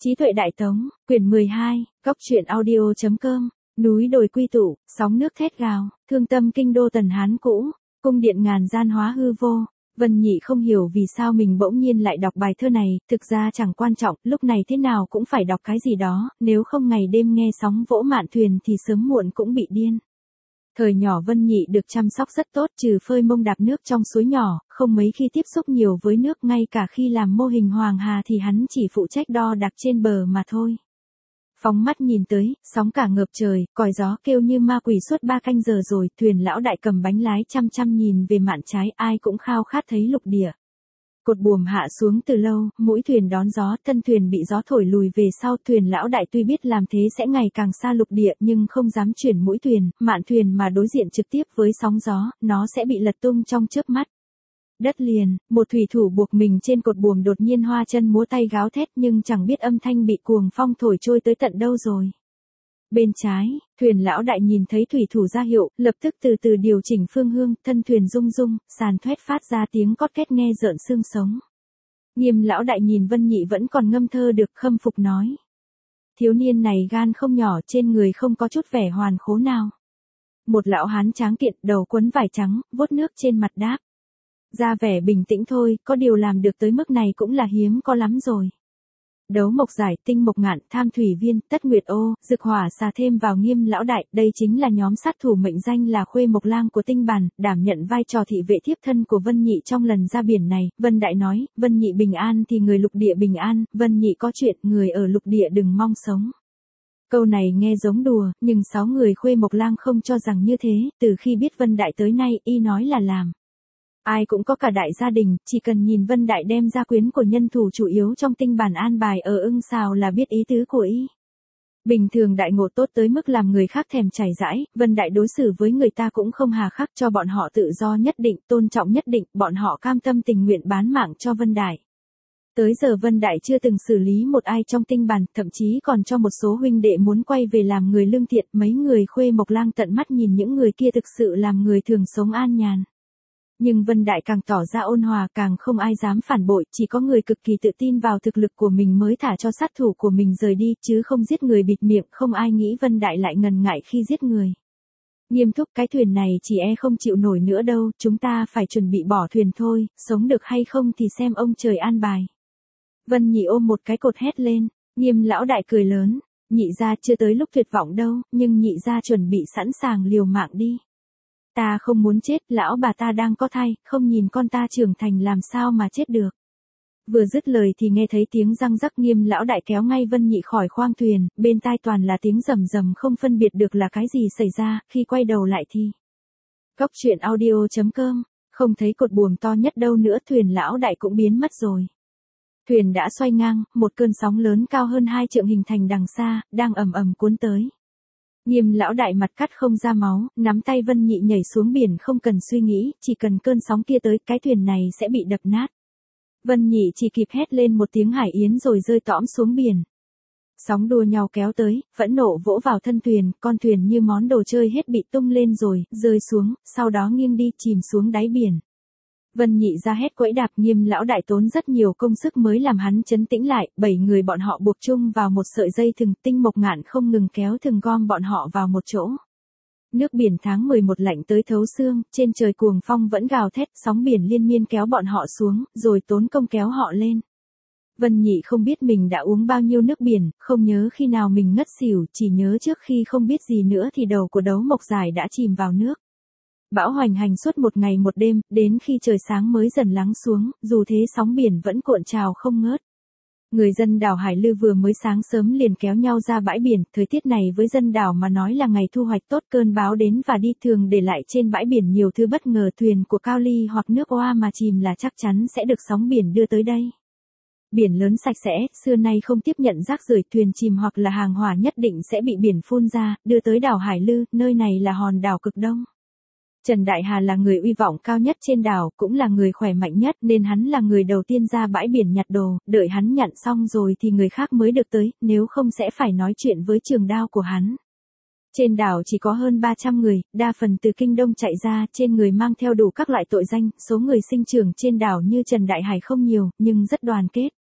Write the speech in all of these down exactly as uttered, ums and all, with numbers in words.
Trí tuệ đại tống, quyển mười hai, góc truyện audio chấm com, núi đồi quy tụ, sóng nước thét gào, thương tâm kinh đô Tần Hán cũ, cung điện ngàn gian hóa hư vô. Vân Nhị không hiểu vì sao mình bỗng nhiên lại đọc bài thơ này, thực ra chẳng quan trọng, lúc này thế nào cũng phải đọc cái gì đó, nếu không ngày đêm nghe sóng vỗ mạn thuyền thì sớm muộn cũng bị điên. Thời nhỏ Vân Nhị được chăm sóc rất tốt, trừ phơi mông đạp nước trong suối nhỏ, không mấy khi tiếp xúc nhiều với nước, ngay cả khi làm mô hình hoàng hà thì hắn chỉ phụ trách đo đạc trên bờ mà thôi. Phóng mắt nhìn tới, sóng cả ngợp trời, còi gió kêu như ma quỷ suốt ba canh giờ rồi, thuyền lão đại cầm bánh lái chăm chăm nhìn về mạn trái, ai cũng khao khát thấy lục địa. Cột buồm hạ xuống từ lâu, mũi thuyền đón gió, thân thuyền bị gió thổi lùi về sau, thuyền lão đại tuy biết làm thế sẽ ngày càng xa lục địa nhưng không dám chuyển mũi thuyền, mạn thuyền mà đối diện trực tiếp với sóng gió, nó sẽ bị lật tung trong chớp mắt. Đất liền, một thủy thủ buộc mình trên cột buồm đột nhiên hoa chân múa tay gáo thét nhưng chẳng biết âm thanh bị cuồng phong thổi trôi tới tận đâu rồi. Bên trái, thuyền lão đại nhìn thấy thủy thủ ra hiệu, lập tức từ từ điều chỉnh phương hướng, thân thuyền rung rung, sàn thoét phát ra tiếng cót két nghe rợn xương sống. Nghiêm lão đại nhìn Vân Nhị vẫn còn ngâm thơ được, khâm phục nói. Thiếu niên này gan không nhỏ, trên người không có chút vẻ hoàn khố nào. Một lão hán tráng kiện, đầu quấn vải trắng, vuốt nước trên mặt đáp. Ra vẻ bình tĩnh thôi, có điều làm được tới mức này cũng là hiếm có lắm rồi. Đấu mộc giải, tinh mộc ngạn, tham thủy viên, tất nguyệt ô, dực hỏa xà thêm vào Nghiêm lão đại, đây chính là nhóm sát thủ mệnh danh là Khuê Mộc Lang của tinh bản, đảm nhận vai trò thị vệ thiếp thân của Vân Nhị trong lần ra biển này. Vân Đại nói, Vân Nhị bình an thì người lục địa bình an, Vân Nhị có chuyện, người ở lục địa đừng mong sống. Câu này nghe giống đùa, nhưng sáu người Khuê Mộc Lang không cho rằng như thế, từ khi biết Vân Đại tới nay, y nói là làm. Ai cũng có cả đại gia đình, chỉ cần nhìn Vân Đại đem gia quyến của nhân thủ chủ yếu trong tinh bản an bài ở ưng xào là biết ý tứ của y. Bình thường đại ngộ tốt tới mức làm người khác thèm chảy rãi, Vân Đại đối xử với người ta cũng không hà khắc, cho bọn họ tự do nhất định, tôn trọng nhất định, bọn họ cam tâm tình nguyện bán mạng cho Vân Đại. Tới giờ Vân Đại chưa từng xử lý một ai trong tinh bản, thậm chí còn cho một số huynh đệ muốn quay về làm người lương thiện, mấy người Khuê Mộc Lang tận mắt nhìn những người kia thực sự làm người thường sống an nhàn. Nhưng Vân Đại càng tỏ ra ôn hòa càng không ai dám phản bội, chỉ có người cực kỳ tự tin vào thực lực của mình mới thả cho sát thủ của mình rời đi, chứ không giết người bịt miệng, không ai nghĩ Vân Đại lại ngần ngại khi giết người. Nghiêm túc, cái thuyền này chỉ e không chịu nổi nữa đâu, chúng ta phải chuẩn bị bỏ thuyền thôi, sống được hay không thì xem ông trời an bài. Vân Nhị ôm một cái cột hét lên, Nghiêm lão đại cười lớn, Nhị gia chưa tới lúc tuyệt vọng đâu, nhưng Nhị gia chuẩn bị sẵn sàng liều mạng đi. Ta không muốn chết, lão bà ta đang có thai, không nhìn con ta trưởng thành làm sao mà chết được. Vừa dứt lời thì nghe thấy tiếng răng rắc, Nghiêm lão đại kéo ngay Vân Nhị khỏi khoang thuyền, bên tai toàn là tiếng rầm rầm không phân biệt được là cái gì xảy ra, khi quay đầu lại thì. Góc truyện audio chấm com, không thấy cột buồm to nhất đâu nữa, thuyền lão đại cũng biến mất rồi. Thuyền đã xoay ngang, một cơn sóng lớn cao hơn hai trượng hình thành đằng xa, đang ầm ầm cuốn tới. Nghiêm lão đại mặt cắt không ra máu, nắm tay Vân Nhị nhảy xuống biển không cần suy nghĩ, chỉ cần cơn sóng kia tới, cái thuyền này sẽ bị đập nát. Vân Nhị chỉ kịp hét lên một tiếng hải yến rồi rơi tõm xuống biển. Sóng đua nhau kéo tới, phẫn nộ vỗ vào thân thuyền, con thuyền như món đồ chơi hết bị tung lên rồi, rơi xuống, sau đó nghiêng đi chìm xuống đáy biển. Vân Nhị ra hét quẫy đạp, Nghiêm lão đại tốn rất nhiều công sức mới làm hắn trấn tĩnh lại, bảy người bọn họ buộc chung vào một sợi dây thừng, tinh mộc ngạn không ngừng kéo thừng gom bọn họ vào một chỗ. Nước biển tháng mười một lạnh tới thấu xương, trên trời cuồng phong vẫn gào thét, sóng biển liên miên kéo bọn họ xuống, rồi tốn công kéo họ lên. Vân Nhị không biết mình đã uống bao nhiêu nước biển, không nhớ khi nào mình ngất xỉu, chỉ nhớ trước khi không biết gì nữa thì đầu của đấu mộc giải đã chìm vào nước. Bão hoành hành suốt một ngày một đêm, đến khi trời sáng mới dần lắng xuống, dù thế sóng biển vẫn cuộn trào không ngớt. Người dân đảo Hải Lư vừa mới sáng sớm liền kéo nhau ra bãi biển, thời tiết này với dân đảo mà nói là ngày thu hoạch tốt, cơn bão đến và đi thường để lại trên bãi biển nhiều thứ bất ngờ, thuyền của Cao Ly hoặc nước Oa mà chìm là chắc chắn sẽ được sóng biển đưa tới đây. Biển lớn sạch sẽ, xưa nay không tiếp nhận rác rưởi, thuyền chìm hoặc là hàng hỏa nhất định sẽ bị biển phun ra, đưa tới đảo Hải Lư, nơi này là hòn đảo cực đông. Trần Đại Hà là người uy vọng cao nhất trên đảo, cũng là người khỏe mạnh nhất nên hắn là người đầu tiên ra bãi biển nhặt đồ, đợi hắn nhặt xong rồi thì người khác mới được tới, nếu không sẽ phải nói chuyện với trường đao của hắn. Trên đảo chỉ có hơn ba trăm người, đa phần từ Kinh Đông chạy ra, trên người mang theo đủ các loại tội danh, số người sinh trưởng trên đảo như Trần Đại Hải không nhiều, nhưng rất đoàn kết.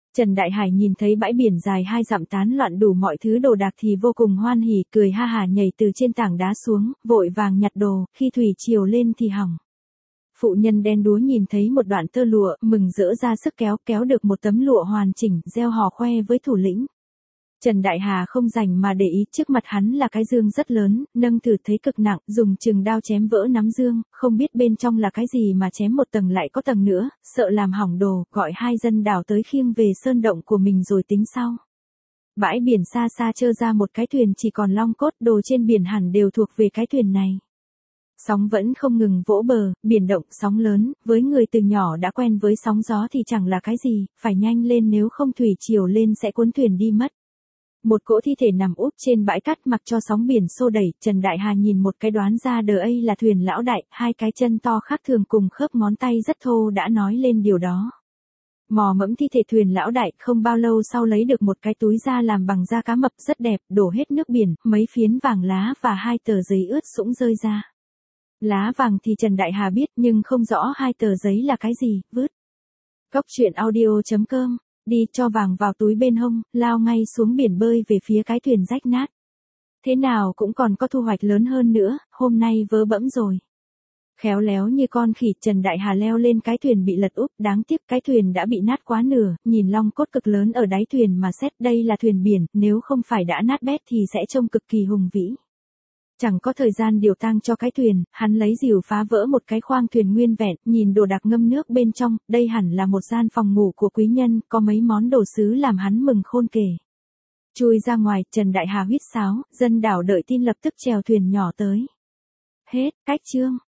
Trần Đại Hải nhìn thấy bãi biển dài hai dặm tán loạn đủ mọi thứ đồ đạc thì vô cùng hoan hỉ, cười ha hả nhảy từ trên tảng đá xuống, vội vàng nhặt đồ, khi thủy triều lên thì hỏng. Phụ nhân đen đúa nhìn thấy một đoạn tơ lụa, mừng rỡ ra sức kéo, kéo được một tấm lụa hoàn chỉnh, reo hò khoe với thủ lĩnh. Trần Đại Hà không rảnh mà để ý, trước mặt hắn là cái dương rất lớn, nâng thử thấy cực nặng, dùng chừng đao chém vỡ nắm dương, không biết bên trong là cái gì mà chém một tầng lại có tầng nữa, sợ làm hỏng đồ, gọi hai dân đảo tới khiêng về sơn động của mình rồi tính sau. Bãi biển xa xa trơ ra một cái thuyền chỉ còn long cốt, đồ trên biển hẳn đều thuộc về cái thuyền này. Sóng vẫn không ngừng vỗ bờ, biển động, sóng lớn, với người từ nhỏ đã quen với sóng gió thì chẳng là cái gì, phải nhanh lên nếu không thủy triều lên sẽ cuốn thuyền đi mất. Một cỗ thi thể nằm úp trên bãi cát mặc cho sóng biển xô đẩy, Trần Đại Hà nhìn một cái đoán ra đờ ấy là thuyền lão đại, hai cái chân to khác thường cùng khớp ngón tay rất thô đã nói lên điều đó. Mò mẫm thi thể thuyền lão đại, không bao lâu sau lấy được một cái túi da làm bằng da cá mập rất đẹp, đổ hết nước biển, mấy phiến vàng lá và hai tờ giấy ướt sũng rơi ra. Lá vàng thì Trần Đại Hà biết nhưng không rõ hai tờ giấy là cái gì, vứt. Góc truyện audio chấm com, đi cho vàng vào túi bên hông, lao ngay xuống biển bơi về phía cái thuyền rách nát. Thế nào cũng còn có thu hoạch lớn hơn nữa, hôm nay vớ bẫm rồi. Khéo léo như con khỉ, Trần Đại Hà leo lên cái thuyền bị lật úp, đáng tiếc cái thuyền đã bị nát quá nửa, nhìn long cốt cực lớn ở đáy thuyền mà xét đây là thuyền biển, nếu không phải đã nát bét thì sẽ trông cực kỳ hùng vĩ. Chẳng có thời gian điều tang cho cái thuyền, hắn lấy rìu phá vỡ một cái khoang thuyền nguyên vẹn, nhìn đồ đạc ngâm nước bên trong, đây hẳn là một gian phòng ngủ của quý nhân, có mấy món đồ sứ làm hắn mừng khôn kể. Chui ra ngoài, Trần Đại Hà huýt sáo, dân đảo đợi tin lập tức chèo thuyền nhỏ tới. Hết, cách chương.